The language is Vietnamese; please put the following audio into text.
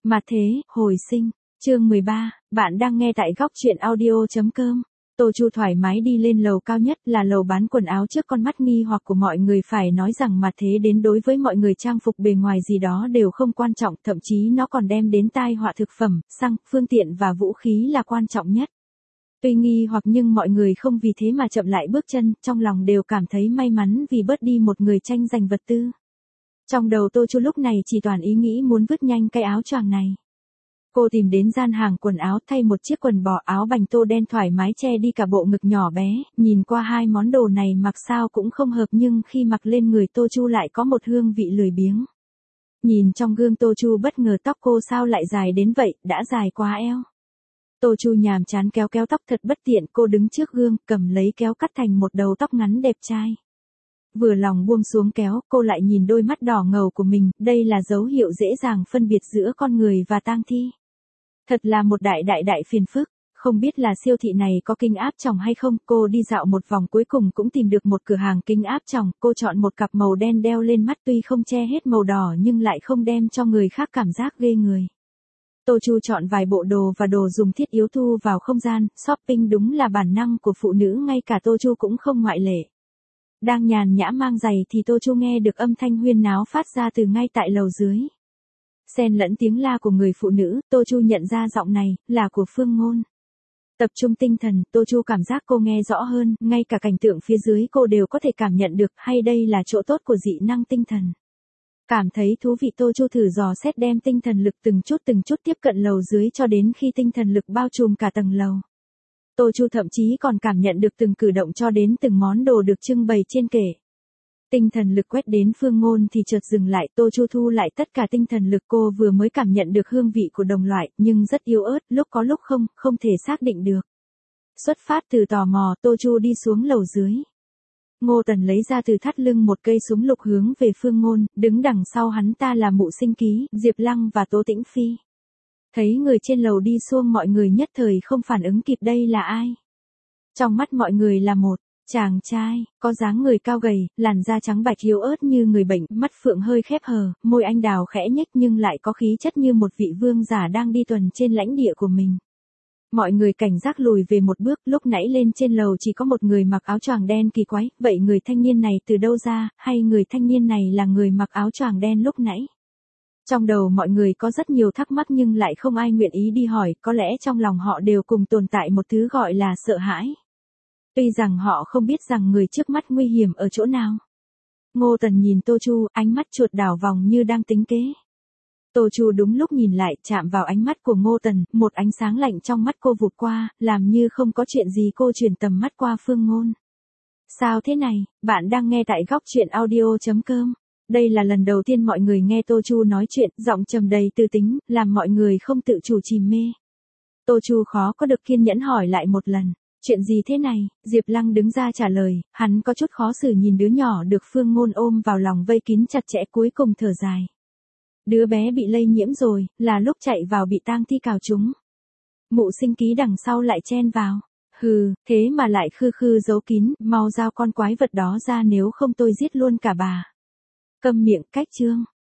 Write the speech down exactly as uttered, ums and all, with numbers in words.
Mà thế, hồi sinh, chương mười ba, bạn đang nghe tại góc truyện audio chấm com. Tô Chu thoải mái đi lên lầu cao nhất là lầu bán quần áo trước con mắt nghi hoặc của mọi người, phải nói rằng mà thế đến đối với mọi người trang phục bề ngoài gì đó đều không quan trọng, thậm chí nó còn đem đến tai họa thực phẩm, xăng, phương tiện và vũ khí là quan trọng nhất. Tuy nghi hoặc nhưng mọi người không vì thế mà chậm lại bước chân, trong lòng đều cảm thấy may mắn vì bớt đi một người tranh giành vật tư. Trong đầu Tô Chu lúc này chỉ toàn ý nghĩ muốn vứt nhanh cái áo choàng này. Cô tìm đến gian hàng quần áo thay một chiếc quần bò áo bành tô đen thoải mái che đi cả bộ ngực nhỏ bé, nhìn qua hai món đồ này mặc sao cũng không hợp nhưng khi mặc lên người Tô Chu lại có một hương vị lười biếng. Nhìn trong gương Tô Chu bất ngờ tóc cô sao lại dài đến vậy, đã dài quá eo. Tô Chu nhàm chán kéo kéo tóc thật bất tiện, cô đứng trước gương, cầm lấy kéo cắt thành một đầu tóc ngắn đẹp trai. Vừa lòng buông xuống kéo, cô lại nhìn đôi mắt đỏ ngầu của mình, đây là dấu hiệu dễ dàng phân biệt giữa con người và tang thi. Thật là một đại đại đại phiền phức, không biết là siêu thị này có kính áp tròng hay không, cô đi dạo một vòng cuối cùng cũng tìm được một cửa hàng kính áp tròng, cô chọn một cặp màu đen đeo lên mắt tuy không che hết màu đỏ nhưng lại không đem cho người khác cảm giác ghê người. Tô Chu chọn vài bộ đồ và đồ dùng thiết yếu thu vào không gian, shopping đúng là bản năng của phụ nữ, ngay cả Tô Chu cũng không ngoại lệ. Đang nhàn nhã mang giày thì Tô Chu nghe được âm thanh huyên náo phát ra từ ngay tại lầu dưới. Xen lẫn tiếng la của người phụ nữ, Tô Chu nhận ra giọng này là của Phương Ngôn. Tập trung tinh thần, Tô Chu cảm giác cô nghe rõ hơn, ngay cả cảnh tượng phía dưới cô đều có thể cảm nhận được, hay đây là chỗ tốt của dị năng tinh thần. Cảm thấy thú vị, Tô Chu thử dò xét đem tinh thần lực từng chút từng chút tiếp cận lầu dưới cho đến khi tinh thần lực bao trùm cả tầng lầu. Tô Chu thậm chí còn cảm nhận được từng cử động cho đến từng món đồ được trưng bày trên kệ. Tinh thần lực quét đến Phương Ngôn thì chợt dừng lại, Tô Chu thu lại tất cả tinh thần lực, cô vừa mới cảm nhận được hương vị của đồng loại, nhưng rất yếu ớt, lúc có lúc không, không thể xác định được. Xuất phát từ tò mò, Tô Chu đi xuống lầu dưới. Ngô Tần lấy ra từ thắt lưng một cây súng lục hướng về Phương Ngôn, đứng đằng sau hắn ta là Mụ Sinh Ký, Diệp Lăng và Tố Tĩnh Phi. Thấy người trên lầu đi xuông, mọi người nhất thời không phản ứng kịp đây là ai. Trong mắt mọi người là một chàng trai, có dáng người cao gầy, làn da trắng bạch yếu ớt như người bệnh, mắt phượng hơi khép hờ, môi anh đào khẽ nhếch nhưng lại có khí chất như một vị vương giả đang đi tuần trên lãnh địa của mình. Mọi người cảnh giác lùi về một bước, lúc nãy lên trên lầu chỉ có một người mặc áo choàng đen kỳ quái, vậy người thanh niên này từ đâu ra, hay người thanh niên này là người mặc áo choàng đen lúc nãy? Trong đầu mọi người có rất nhiều thắc mắc nhưng lại không ai nguyện ý đi hỏi, có lẽ trong lòng họ đều cùng tồn tại một thứ gọi là sợ hãi. Tuy rằng họ không biết rằng người trước mắt nguy hiểm ở chỗ nào. Ngô Tần nhìn Tô Chu, ánh mắt chuột đảo vòng như đang tính kế. Tô Chu đúng lúc nhìn lại, chạm vào ánh mắt của Ngô Tần, một ánh sáng lạnh trong mắt cô vụt qua, làm như không có chuyện gì, cô chuyển tầm mắt qua Phương Ngôn. Sao thế này, bạn đang nghe tại góc truyện audio chấm com. Đây là lần đầu tiên mọi người nghe Tô Chu nói chuyện, giọng trầm đầy tư tính, làm mọi người không tự chủ chìm mê. Tô Chu khó có được kiên nhẫn hỏi lại một lần. Chuyện gì thế này? Diệp Lăng đứng ra trả lời, hắn có chút khó xử nhìn đứa nhỏ được Phương Ngôn ôm vào lòng vây kín chặt chẽ, cuối cùng thở dài. Đứa bé bị lây nhiễm rồi, là lúc chạy vào bị tang thi cào trúng. Mụ Sinh Ký đằng sau lại chen vào. Hừ, thế mà lại khư khư giấu kín, mau giao con quái vật đó ra nếu không tôi giết luôn cả bà. Câm miệng, cách chương.